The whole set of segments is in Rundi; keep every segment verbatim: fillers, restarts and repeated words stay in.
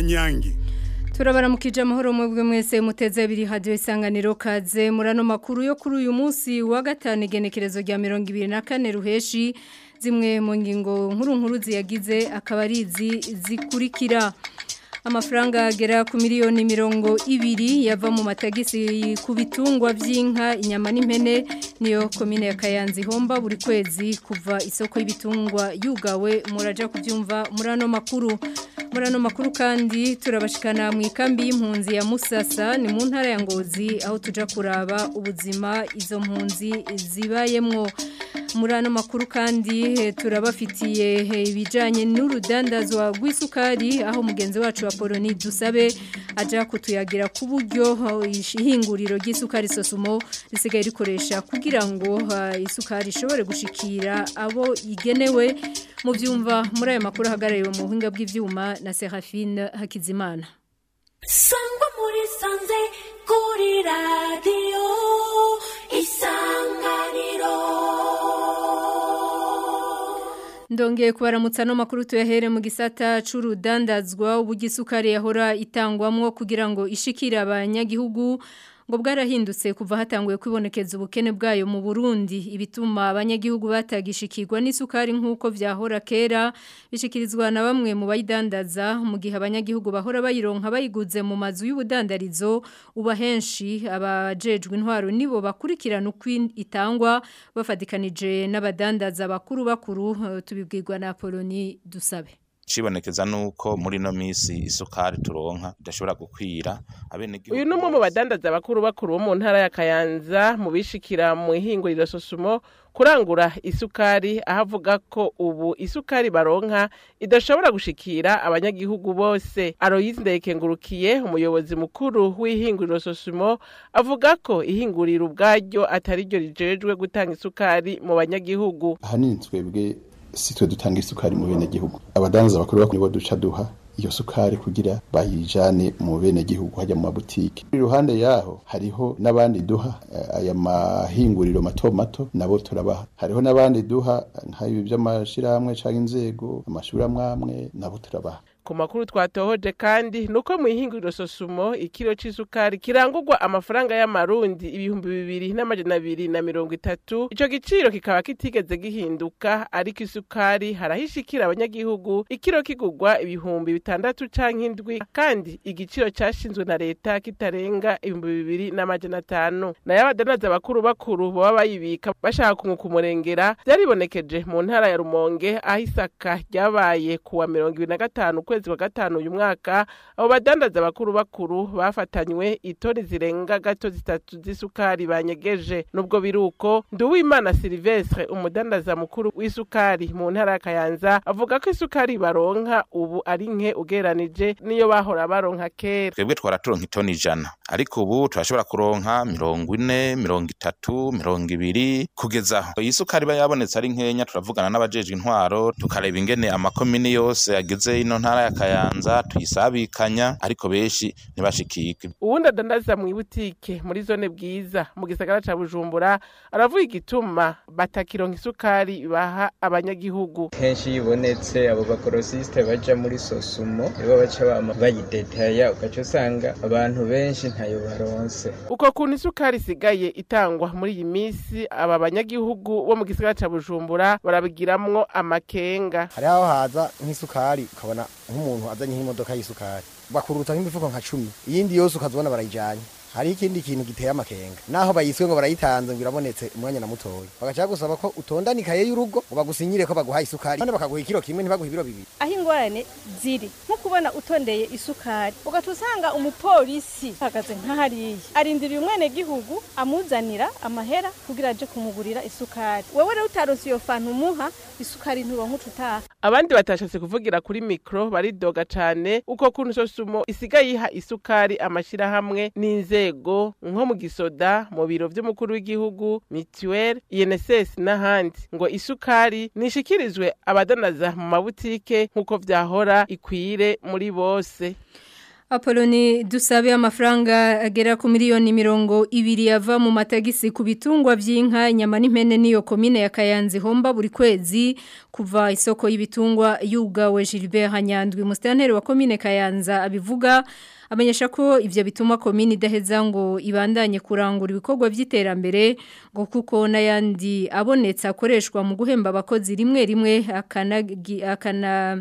Kanyange. Turabaramukije amahoro mwebwe mwese muteze abiri radio isanganiro kaze murano makuru yo kuri uyu munsi wa gatanu igenekerezo rya mirongo ibiri na kane ruheshi zimwe mu ngingo nkuru nkuru ziyagize akaba ari izi zikurikira. Amafaranga agera ku miliyoni mirongo ibiri yava mu matagisi ku bitungwa vy'inka inyama n'impene niyo komine ya Kayanza ihomba buri kwezi kuva isoko y'ibitungwa yugawe muraja kuvyumva murano makuru. Murano makuru kandi turabashikana mu ikambi y'impunzi ya Musasa ni mu ntara ya Ngozi aho tuja kuraba ubuzima izo mpunzi zibayemwo. Murano makuru kandi turabafitiye ibijanye n'urudandazwa rw'isukari aho mugenzi wacu wa Poloni dusabe aja kutuyagira ku buryo ihinguriro ry'isukari Sosumo risigaye rikoresha kugira ngo uh, isukari ishobore gushikira abo igenewe mu byumva muri aya makuru hagarariwe mu buhinga bw'ivyuma na Serafine Hakizimana. Sangwa muri sanze kuri radio Isanganiro. Ndongeye kubaramutsa no makuru tuyahere mu gisata c'urudandazwa ubugisukari yahora itangwamwo kugira ngo ishikire abanyagihugu ngo bwarahindutse kuva hatanguye kwibonekeza ubukene bwayo mu Burundi ibituma abanyagihugu batagishikirwa n'isukari nkuko vyahora kera bishikirizwa na bamwe mu bayidandaza mu gihe abanyagihugu bahora bayironka bayiguze mu mazu y'ubudandarizo ubahenshi abajejwe intwaro nibo bakurikirana uko itangwa bafadikanije n'abadandaza bakuru bakuru tubibwirwa na Poloni dusabe. Cibonekeza nuko muri no misi isukari turonka idashobora gukwira abenegihugu. Uyu numwe mu badandaza bakuru bakuru bo mu ntara ya Kayanza mu bishikira mu ihinguriro Sosumo kurangura isukari ahavuga ko ubu isukari baronka idashobora gushikira abanyagihugu bose. Aloyize Ndekengurukiye umuyobozi mukuru w'ihinguriro Sosumo avuga ko ihinguriro ubwaryo atari ryo rijejwe gutanga isukari mu banyagihugu. Ahanini twebwe sitwe dutanga isukari mu bene gihugu abadanza bakuru bakuru bo duca duha iyo sukari kugira bayijane mu bene gihugu hajya mu mabutike. Iruhande yaho hariho nabandi duha aya mahinguriro mato mato nabo turabaha. Hariho nabandi duha nk'ibi by'amashiramwe canke inzego amashuri amwamwe nabo turabaha. Ku makuru twatohoje kandi nuko mu ihinguriro Sosumo ikiro c'isukari kirangurwa amafaranga y'amarundi ibihumbi bibiri n'amajana abiri na mirongo itatu. Ico giciro kikaba kitigeze gihinduka ariko isukari harahishikira abanyagihugu ikiro kigurwa ibihumbi bitandatu canke indwi kandi igiciro cashinzwe na leta kitarenga ibihumbi bibiri n'amajana atanu. Nayo abadanaza bakuru bakuru baba bayibika bashaka kunguka umurengera byaribonekeje mu ntara ya Rumonge aho isaka ryabaye kuwa mirongo ibiri na gatanu kwezi wa gatanu uyu mwaka abo badandaza bakuru bakuru bafatanywe itoni zirenga gato zitatu z'isukari banyegeje. Nubwo biruko Nduwimana Silvestre umudandaza mukuru w'isukari mu ntara ya Kayanza avuga ko isukari baronka ubu ari nke ugeranije niyo bahora baronka kera. Twebwe twaraturonka itoni ijana ariko ubu turashobora kuronka mirongo ine mirongo itatu mirongo ibiri kugezaho. Iyi sukari bayabonetse ari nkenya turavugana n'abajejwe intwaro tukareba ingene amakomini yose yagize ino ntara ya Kayanza tuyisabikanya ariko beshi ntibashikike. Uwundi adandaza mu ibutike muri zone Bwiza mu gisagara ca Bujumbura aravuga igituma batakironka isukari baha abanyagihugu. Henshi yibonetse abo bakorosiste baja muri Sosumo nibo baca bama bayidetaya ugaca usanga abantu benshi ntayo baronse. Uko kuntu isukari isigaye itangwa muri iyi misi aba banyagihugu bo mu gisagara ca Bujumbura barabigiramwo amakenga. Hari aho haza nk'isukari ukabona nk'umuntu azanye nk'imodoka y'isukari bakuruta nk'imifuko nka cumi iyindi yose ukazobona barayijanye. Hari ikindi kintu giteye amakenga naho bayiswe ngo barayitanze ngo irabonetse umwanya na mutoyi bagaca gusaba ko utondanikaye y'urugo ngo bagusinyire ko baguha isukari kandi bakaguha ikiro kimwe ntibaguha ibiro bibiri. Aho ingorane ziri nko kubona utondeye isukari ugatusanga umupolisi hagaze nk'ahariye arindiriye umwene gihugu amuzanira amahera kugira aje kumugurira isukari. Wewe rero utaronse iyo fanta umuha isukari nturonka ututaha. Abandi batashatse kuvugira kuri mikro baridoga cane uko kuntu Sosumo isigaye iha isukari amashira hamwe n'inzego nko mu gisoda mu biro vy'umukuru w'igihugu Mituel I N S S n'ahandi ngo isukari nishikirizwe abadanaza mu mabutike nkuko vyahora ikwire muri bose. Apoloni dusabe amafaranga agera ku miliyoni mirongo ibiri yava mu matagisi ku bitungwa by'inka inyama n'impene niyo komine ya Kayanza homba buri kwezi kuva isoko y'ibitungwa yugawe Gilbert Hanyandwi mustanteri wa komine Kayanza abivuga amenyesha ko ivyo bituma komine idaheza ngo ibandanye kurangura ibikorwa by'iterambere ngo kuko nayandi abonetse akoreshwa mu guhemba abakozi rimwe rimwe akana akana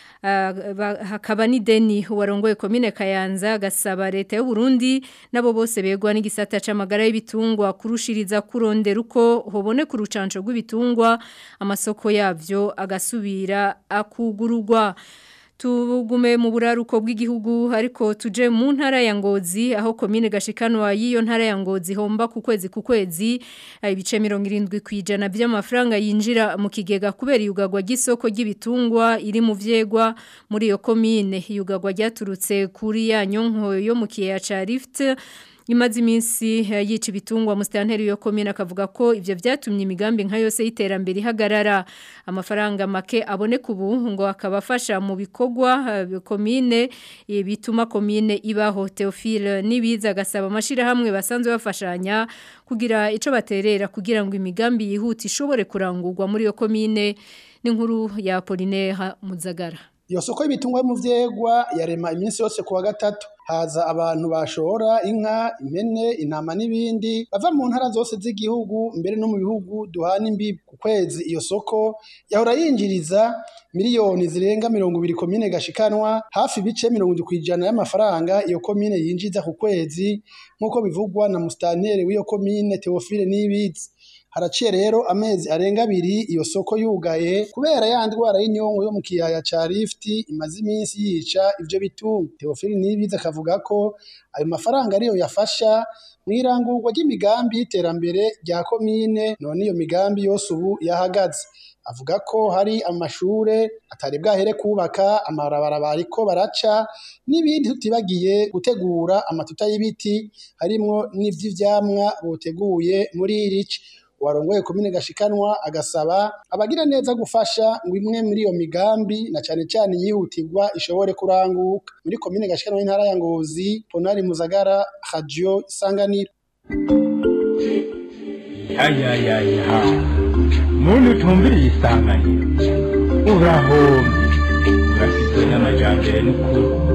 hakaba ni deni warongoye komine Kayanza gasaba leta y'u Burundi nabo bose begwa n'igisata c'amagara y'ibitungwa kurushiriza kurondera uko hobone ku rucanco rw'ibitungwa amasoko yavyo agasubira akugururwa. Tugume mu buraruko bw'igihugu ariko tuje mu ntara ya Ngozi aho komine gashikanwa y'iyo ntara ya Ngozi homba ku kwezi ku kwezi ibice mirongo irindwi kwijana by'amafaranga yinjira mu kigega kubera yugagwa gisoko ry'ibitungwa iri mu vyegwa muri iyo komine yugagwa ryaturutse kuri ya nyonko yo mu kiya ca Rift imaze iminsi yica ibitungwa mustanteri yo komine akavuga ko ivyo vyatumye imigambi nka yose y'iterambere ihagarara amafaranga make abone kubu ngo akabafasha mu bikogwa komine bituma komine ibaho Theophile nibiza gasaba amashira hamwe basanzwe bafashanya kugira ico baterera kugira ngo imigambi yihuta ishobore kurangurwa muri yo komine n'inkuru ya Apollinaire Muzagara. Iyo soko y'ibitungwa mu vyegwa yarema iminsi yose kuwa gatatu haza abantu bashora inka impene intama n'ibindi bava mu ntara zose z'igihugu mbere no mu bihugu duhana imbibi ku kwezi iyo soko yahora yinjiriza miliyoni zirenga mirongo ibiri komine gashikanwa hafi bice mirongo indwi kwijana y'amafaranga iyo komine yinjiza ku kwezi nkuko bivugwa na mustanteri w'iyo komine Theophile Nibizi. Haraciye rero amezi arenga abiri iyo soko yugaye kubera ya ndwara y'inyongo yo mu kiyaya ca Rift imaze iminsi yica ivyo bitunga. Theophile Nibiza akavuga ko ayo mafaranga ariyo yafasha mwirangurwa ry'imigambi y'iterambere rya komine none iyo migambi yose ubu yahagaze. Avuga ko hari amashure atari bwahere kubaka amabarabara bariko baraca n'ibindi tutibagiye gutegura amatuta y'ibiti harimwo n'ivy'ivyamwa boteguye muri irici. Warongoye komine gashikanwa agasaba abagira neza gufasha ngo imwe muri iyo migambi na cyane cyane yihutirwa ishobore kuranguka. Muri komine gashikanwa y'intara ya Ngozi, Ponari Muzagara, Radio Isanganiro. Ya ya ya ya. Muntu tumbiri Isanganiro. Urahombi. Urafite n'amajambere n'ukuri.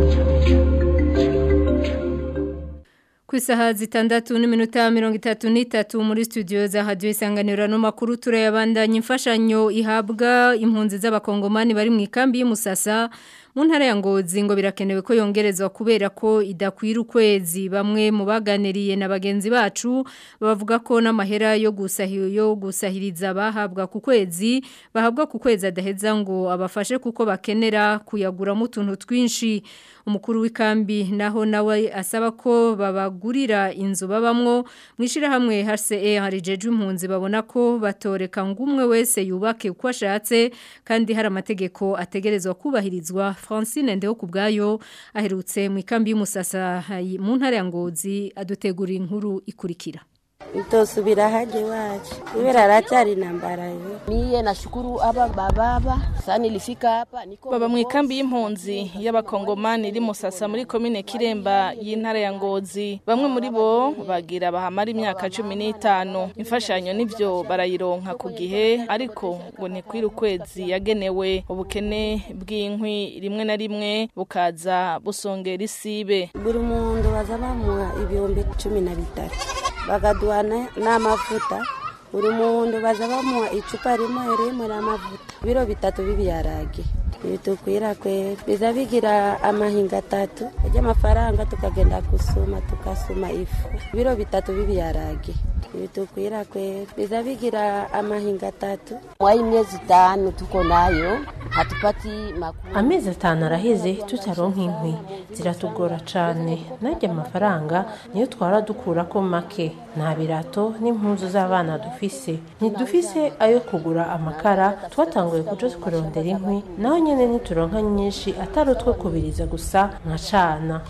Kuisaha zitandatu n'iminota mirongo itatu n'itatu muri studio za Radio Isanganiro no makuru turayabandanya imfashanyo ihabwa impunzi z'abakongomani bari mu ikambi y'Imusasa mu ntara ya Ngozi ngo birakenewe ko yongerezwa kubera ko idakwira ukwezi bamwe mu baganiriye na bagenzi bacu bavuga ko n'amahera yo gusahira yo gusahiriza bahabwa ku kwezi bahabwa ku kwezi adaheza ngo abafashe kuko bakenera kuyagura mu tuntu twinshi. Umukuru w'ikambi naho nawe asaba ko babagurira inzu babamwo mwishira hamwe H C R harijeje impunzi babona ko batoreka ngumwe wese yubake uko ashatse kandi hari amategeko ategerezwa kubahirizwa. Francine Ndeho kubgayo aherutse mu ikambi y'Umusasa mu ntara ya Ngozi adutegura inkuru ikurikira. Itosubira haje waje ibera rachari nambara hiyo mie nashukuru aba bababa sana nilifika hapa niko baba mu ikambi y'impunzi y'abakongomani iri Musasa muri komine Kiremba y'intara ya Ngozi bamwe muri bo bagira bahamara imyaka cumi n'itanu imfashanyo nivyo barayironka ku gihe ariko ngo ntikwira ukwezi yagenewe ubukene bw'inkwi rimwe na rimwe bukaza busongera isibe buri muntu bazabamwa ibihumbi cumi na bitatu bagaduana n'amavuta buri muntu bazabamuha icupa rimwe rimwe n'amavuta biro bitatu bibiharage bitukwira kwe biza bigira amahinga atatu y'amafaranga tukagenda gusuma tukasuma ifu biro bitatu bibiharage bitukwira kwe biza bigira amahinga atatu mwa imyezi itanu tuko nayo hatupati makuru amezi atanu araheze tutaronka inkwi ziratugora cane najya amafaranga niyo twara dukura ko make nta birato n'impuzu z'abana dufise ntidufise ayo kugura amakara twatanguye kuja kurondera inkwi naho nyene nituronka nyinshi atari utwo kubiriza gusa nka cana.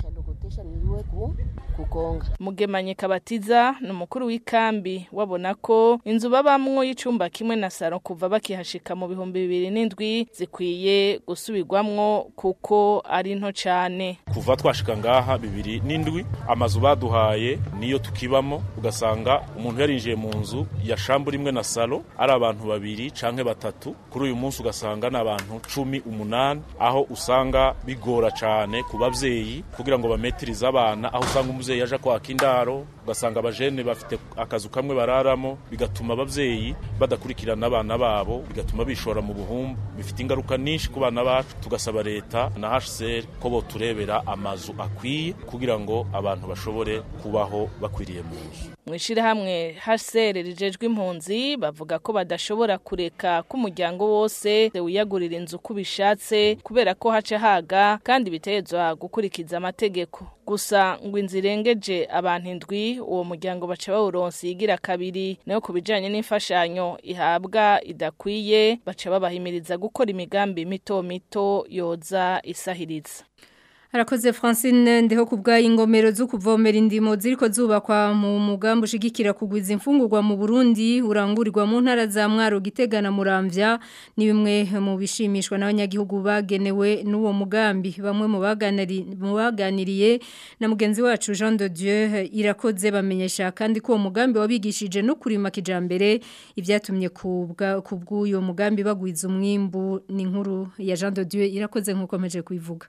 Mugemanye Kabatiza n'umukuru w'ikambi wabona ko inzu babamwo y'icumba kimwe na saro kuva bakihashika mu bihumbi bibiri n'indwi zikwiye gusubirwamwo kuko ari nto cane. kuva twashika ngaha bibiri n'indwi amazu baduhaye niyo tukibamo ugasanga umuntu yarinjiye mu nzu ya shambura imwe na salo ari abantu babiri canke batatu kuri uyu munsi ugasanga n'abantu cumi umunani aho usanga bigora cane ku bavyeyi kugira ngo bametirize abana aho usanga umuvyeyi yaje kwaka indaro ugasanga abajene bafite akazu kamwe bararamo bigatuma abavyeyi badakurikirana abana babo bigatuma bishora mu buhumbu bifite ingaruka nyinshi ku bana bacu tugasaba leta na H C R ko bo turebera amazu akwiye kugira ngo abantu bashobore kubaho bakwiriye mu nzu mwishira hamwe H C R rijejwe impunzi bavuga ko badashobora kureka ko umuryango wose wiyagurira inzu kubishatse kubera ko hace haga kandi bitezwa gukurikiza amategeko gusa ngo inzirengeje abantu indwi uwo muryango baca bawuronse yigira kabiri nayo kubijanye n'imfashanyo ihabwa idakwiye baca babahimiriza gukora imigambi mito mito yoza isahiriza. Harakoze Francine ndeho kubwa ingomero zo kuvomera indimo ziriko zubakwa mu mugambo ushigikira kugwiza imfungurwa mu Burundi urangurirwa mu ntara za Mwaro Gitega na Muramvya ni bimwe mu bishimishwa n'abanyagihugu bagenewe n'uwo mugambi bamwe mu baganiri mu baganiriye na mugenzi wacu Jean de Dieu irakoze bamenyesha kandi ko uwo mugambi wabigishije no kurima kijambere ivyatumye kubwa kubw'uyo mugambi bagwiza umwimbu ni nkuru ya Jean de Dieu irakoze nkukomeje kuivuga.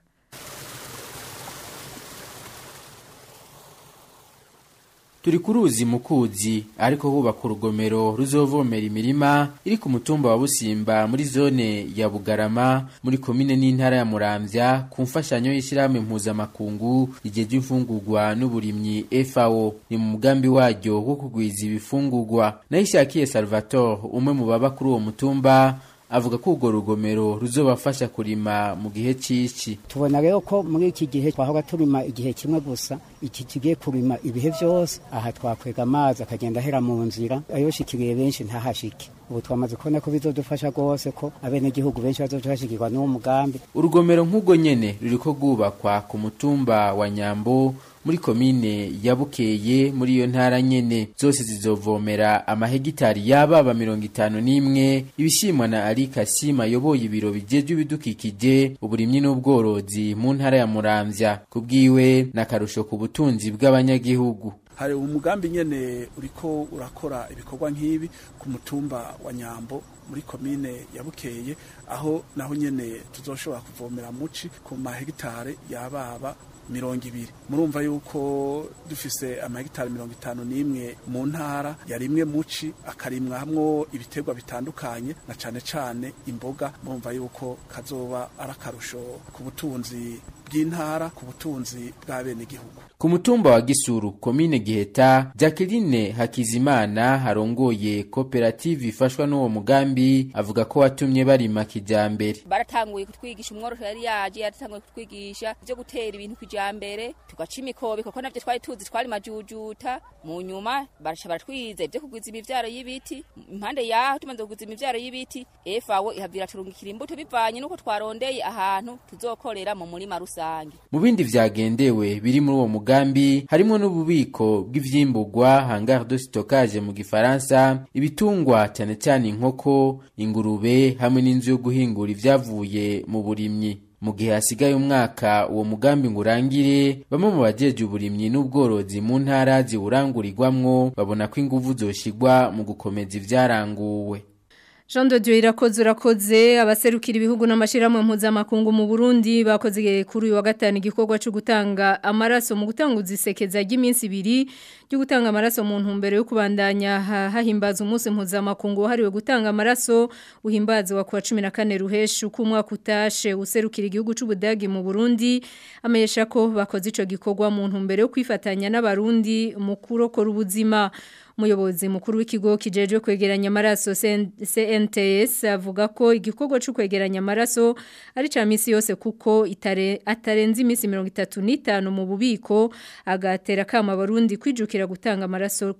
Turi kuruzi mukuzi ariko hubaka urugomero ruzovomera imirima iri ku mutumba wa Busimba muri zone ya Bugarama muri komine n'intara ya Muramvya ku mfashanyo y'ishiramwe mpuzamakungu igeje imfungurwa n'uburimyi F A O ni mu mugambi waryo wo kugwiza ibifungurwa Nayishakiye Salvatore umwe mu baba kuri uwo mutumba avuga ko urwo rugomero ruzobafasha kurima mu gihe cici. Tubona rero ko muri iki gihe twahora turima igihe kimwe gusa iki kigiye kurima ibihe vyose aha twakwega amazi akagenda hera mu nzira ayoshikiriye benshi ntahashike ubu twamaze kubona ko bizodufasha gose ko abene gihugu benshi bazofashikirwa n'uwo mugambi. Urugomero nk'ubwo nyene ruriko gubakwa ku mutumba wa Nyambo muri komine ya Bukeye muri iyo ntara nyene zose zizovomera amahegitari yababa mirongo itanu n'imwe ibishimwa na Ali Kasima yoboye ibiro bijeje ibidukikije uburimyi n'ubworozi mu ntara ya Muramvya kubwiwe nakarusho ku butunzi bw'abanyagihugu. Hari umugambi nyene uriko urakora ibikorwa nk'ibi ku mutumba wa Nyambo muri komine ya Bukeye aho naho nyene tuzoshobora kuvomera muci ku mahegitare yababa mirongo ibiri. Murumva yuko dufise amahegitari mirongo itanu n'imwe mu ntara yarimwe muci akarimwa hamwo ibiterwa bitandukanye na cane cane imboga. Murumva yuko kazoba arakarusho ku butunzi bw'intara ku butunzi bw'abene gihugu. Ku mutumba wa Gisuru komine Giheta Jacqueline Hakizimana harongoye koperative ifashwa n'uwo mugambi avuga ko watumye barima kijambere. Baratanguye kutwigisha umworoho yari yaje yaratanguye kutwigisha byo gutera ibintu kijambere tugaca imikobe kuko navyo twari tuzi twari majujuta mu nyuma barasha baratwize byo kugwiza imivyaro y'ibiti impande yaho tumanze kugwiza imivyaro y'ibiti F A O ihavira turungikira imbuto bivanye nuko twarondeye ahantu tuzokorera mu murima rusange. Mu bindi vyagendewe biri muri uwo mugambi harimo n'ububiko bw'ivyimbugwa hangar de stockage mu gifaransa ibitungwa cyane cyane inkoko ingurube hamwe n'inzu yo guhingura ivyavuye mu burimyi. Mu gihe hasigaye umwaka uwo mugambi ngurangire bamwe mu bajeje uburimyi n'ubworozi mu ntara ziwurangurirwamwo babona ko inguvu zoshigwa mu gukomeza ivyaranguwe. Jean de Dieu irakoze urakoze abaserukira ibihugu n'amashiramwe mpuzamakungu mu Burundi bakoze kuri uyu wa gatanu igikorwa cyo gutanga amaraso mu gutanguza isekeza ry'iminsi ibiri cyo gutanga amaraso mu ntumbero yo kubandanya hahimbaza umunsi mpuzamakungu wahariwe gutanga amaraso uhimbaza wa kuwa cumi na kane ruheshu ku mwaka utashe userukira igihugu c'Ubudagi mu Burundi amenyesha ko bakoze ico gikorwa mu ntumbero yo kwifatanya n'abarundi mu kurokora ubuzima. Umuyobozi mukuru w'ikigo kijejwe kwegeranya amaraso C N T S avuga ko igikorwa cyo kwegeranya amaraso ari ca misi yose kuko itare atarenze imisi mirongo itatu n'itanu mu bubiko agatera kama Barundi kwijukira gutanga amaraso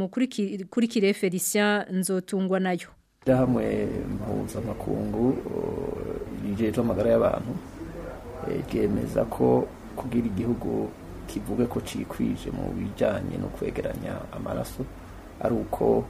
kuri kire Felicien Nzotungwa nayo. Dahamwe mpuza makungu yijeje amagara y'abantu yemeza ko kugira igihugu kivuge ko cikwije mu bijanye no kwegeranya amaraso ari uko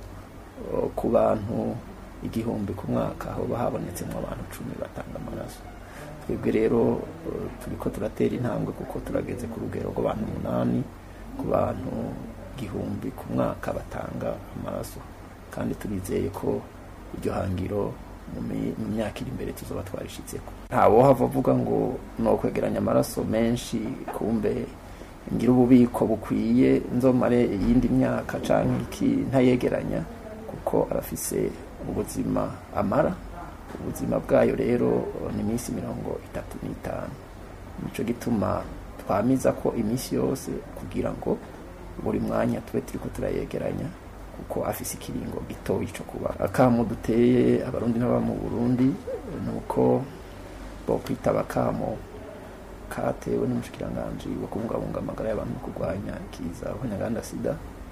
ku bantu igihumbi ku mwaka aho bahabonetse mu abantu cumi batanga amaraso twebwe rero turiko turatera intambwe kuko turageze ku rugero rw'abantu umunani ku bantu gihumbi ku mwaka batanga amaraso kandi turizeye ko iryo hangiro mu myaka iri imbere tuzoba twarishitseko ntawo hava avuga ngo no kwegeranya amaraso menshi kumbe ngira ububiko bukwiye nzomare iyindi myaka canke iki ntayegeranya kuko arafise ubuzima amara ubuzima bwayo rero ni iminsi mirongo itatu n'itanu nico gituma twamiza ko iminsi yose kugira ngo buri mwanya tube turiko turayegeranya kuko afise ikiringo gitoyi cyo kuba akamu duteye abarundi n'aba mu Burundi nuko bo kwitaba kamo katewe n'umushikiranganje wo kubungabunga amagara y'abantu no kurwanya ikiza abanyaganda sida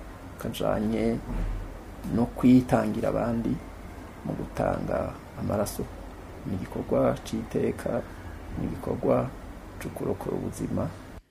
kajanye no kwitangira abandi mu gutanga amaraso ni igikorwa c'iteka ni igikorwa cyo kurokora ubuzima.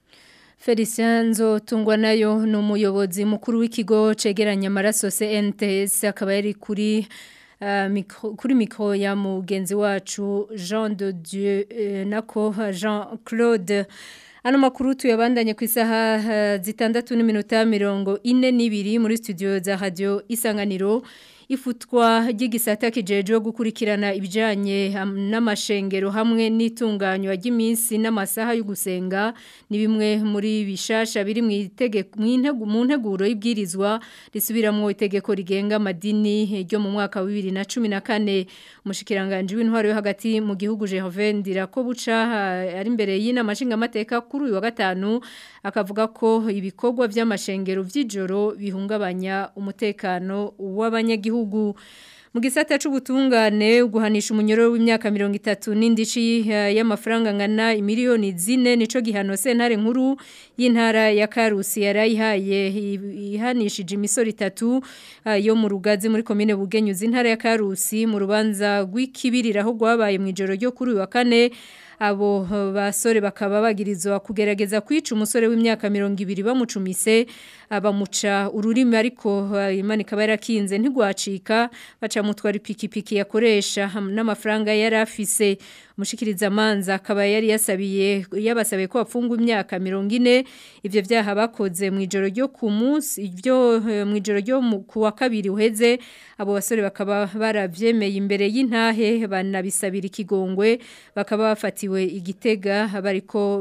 Felicien Nzotungwa nayo ni umuyobozi mukuru w'ikigo cegeranya amaraso C N T S akaba yari kuri uh, mikro, kuri mikro ya mugenzi wacu Jean de Dieu uh, nako Jean Claude. Ano makuru tuyabandanye ku isaha uh, zitandatu n'iminota mirongo ine n'ibiri muri studio za radio Isanganiro. Ifutwa ry'igisata kijeje gukurikirana ibijanye n'amashengero hamwe n'itunganywa ry'iminsi n'amasaha yo gusenga ni bimwe muri bishasha biri mu itegeko mu nteguro y'ibwirizwa risubiramwo itegeko rigenga amadini ryo mu mwaka wa bibiri na cumi na kane umushikiranganje w'intwaro yo hagati mu gihugu Gervais Ndirakobuca ari imbere y'inama nshingamateka kuri uyu wa gatanu akavuga ko ibikorwa by'amashengero vy'ijoro bihungabanya umutekano w'abanyagihugu mu gisata c'ubutungane guhanisha umunyororo w'imyaka mirongo itatu n'indici y'amafaranga ngana imiliyoni zine nico gihano sentare nkuru y'intara ya Karusi yarayihaye ihanishije imisoro itatu yo mu rugazi muri komine Bugenyuzi intara ya Karusi mu rubanza rw'ikibiriraho rwabaye mu ijoro ryo kuri wa kane abo basore bakaba bagirizwa kugerageza kwica umusore w'imyaka mirongo ibiri bamucumise abamuca ururimi ariko Imana ikaba yarakinze ntigwacika baca mutwara ipikipiki yakoresha n'amafaranga yari afise umushikiriza manza akaba yari yasabiye yabasabiye ko bafungwa imyaka mirongo ine ivyo vyaha bakoze mu ijoro ryo ku munsi ivyo mu ijoro ryo ku wa kabiri uheze abo basore bakaba baravyemeye imbere y'intahe banabisabira ikigongwe bakaba bafatiwe igitega bariko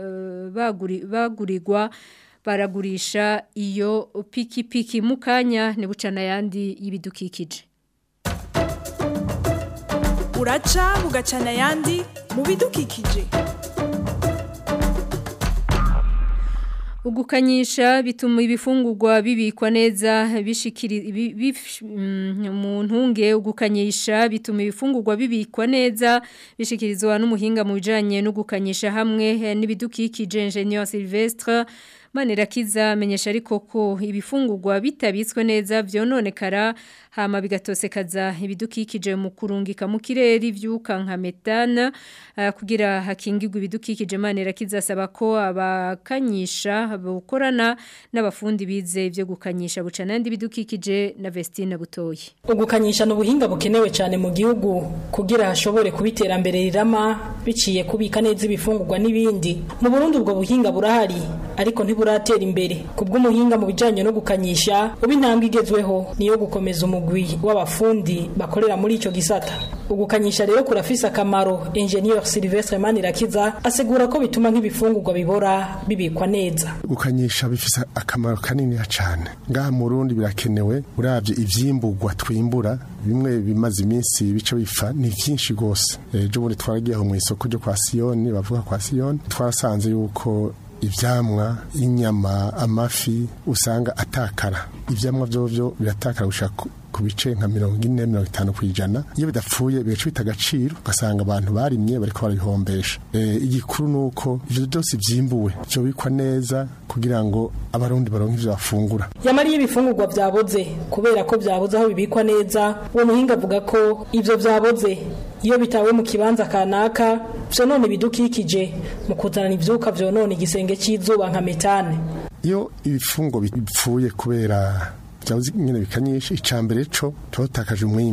baguri bagurirwa baragurisha iyo pikipiki mukanya ne bucana yandi y'ibidukikije uraca bugacana yandi mu bidukikije. Ugukanyisha bituma ibifungurwa bibikwa neza bishikiri mu ntunge ugukanyisha bituma ibifungurwa bibikwa neza bishikirizwa n'umuhinga mu bijanye no gukanyisha hamwe n'ibidukikije Ingenieur Sylvestre Manirakiza amenyesha ariko ko ibifungurwa bitabitswe neza vyononekara hama bigatosekaza ibidukikije mu kurungika mu kirere ivyuka nka metane uh, kugira hakingirwe ibidukikije Manirakiza asaba ko abakanyisha bukorana n'abafundi bize ivyo gukanyisha bucana ndi bidukikije na Vestine Butoyi. Ugukanyisha n'ubuhinga bukenewe cyane mu gihugu kugira hashobore kubiterambere rirama biciye kubika neza ibifungurwa n'ibindi. Mu Burundi ubwo buhinga burahari ariko ntiburatera imbere. Kubw'umuhinga mu bijanye no gukanyisha ubintambwe igezweho niyo gukomeza umugwi w'abafundi bakorera muri ico gisata. Ugukanyisha rero kurafisa akamaro. Ingenieur Sylvestre Manirakiza asegura ko bituma nk'ibifungurwa bibora bibikwa neza. Gukanyisha bifisa akamaro kanini cyane. Ngaha mu Burundi birakenewe uravye ivyimburwa twimbura bimwe bimaze iminsi bice bifa ni byinshi gose. Ejo muri twaragiye mu isoko ryo kwa Siyoni bavuga kwa Siyoni twarasanze yuko ivyamwa inyama amafi usanga atakara ivyamwa vyovyo biratakara gushaka ku bice nka mirongo ine mirongo itanu kwijana iyo bidapfuye bigaca bita agaciro ugasanga abantu barimye bariko barabihombesha e, igikuru nuko ivyo byose vyimbuwe cyo bikwa neza kugira ngo abarundi baronke ivyo bafungura. Yamari y'ibifungurwa vyaboze kubera ko vyaboze aho bibikwa neza uwo muhinga avuga ko ivyo vyaboze iyo bitawe mu kibanza kanaka vyonone bidukikije mu kuzana ivyuka vyonone igisenge c'izuba nka metane. Iyo ibifungurwa bipfuye kubera byabuze nyine bikanyisha icambere co totakaje umwimbo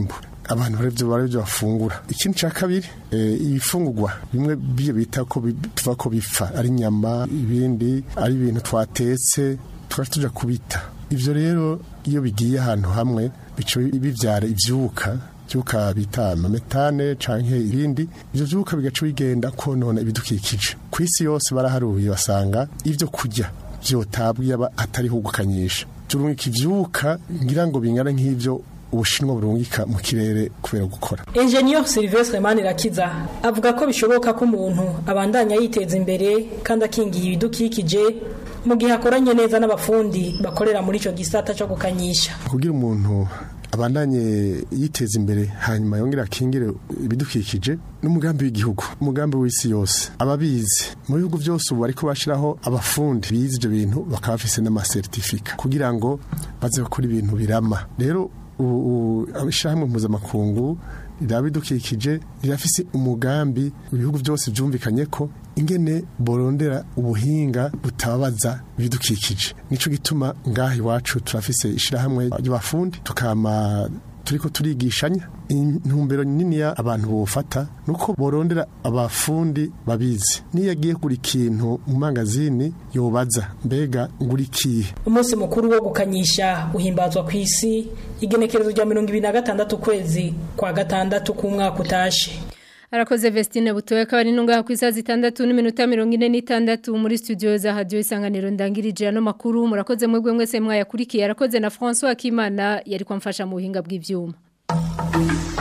abantu barivyo barivyo bafungura. Ikindi ca kabiri ibifungurwa bimwe biyo bita ko tuva ko bifa ari nyama ibindi ari ibintu twatetse twatuja kubita. Ivyo rero iyo bigiye ahantu hamwe bico bivyara ivyuka byuka bita amametane canke ibindi ivyo vyuka bigaca bigenda konona ibidukikije. Kwisi yose baraharuye basanga ivyo kurya vyotabwa yaba atari hugukanyisha. Turungika ivyuka ngira ngo bingana nk'ivyo Ubushinwa burungika mu kirere kubera gukora. Engineer Sylvestre Manirakiza avuga ko bishoboka ko umuntu abandanya yiteza imbere kandi akingiye ibidukikije mu gihe akoranye neza n'abafundi bakorera muri ico gisata cyo gukanyisha. Kugira umuntu abandanye yiteza imbere hanyuma yongera akingire ibidukikije n'umugambi w'igihugu, umugambi w'isi yose. Ababizi mu bihugu byose ubu ariko bashiraho abafundi bize ibyo bintu bakaba bafise n'amasertifika kugira ngo baze gukora ibintu birama. Rero abishamwe mpuzamakungu irabidukikije rirafise umugambi ibihugu byose byumvikanye ko ingene borondera ubuhinga butababaza ibidukikije. Nico gituma ngahi wacu turafise ishirahamwe y'abafundi tukama turiko turigishanya intumbero nini ya abantu bofata nuko borondera abafundi babizi niyo yagiye kuri kintu mu magazini yobaza mbega ngurikiye. Umunsi mukuru wo gukanyisha uhimbazwa ku isi igenekerezo rya mirongo ibiri na gatandatu kwezi kwa gatandatu ku mwaka utashe. Arakoze Vestine Butoye kabari nunga ku isaha zitandatu n'iminota mirongo ine n'itandatu muri studio za Radio Isanganiro ndangirije ano makuru murakoze mwebwe mwese mwayakurikiye arakoze na François Akimana yari kwamfasha mu buhinga bw'ivyuma.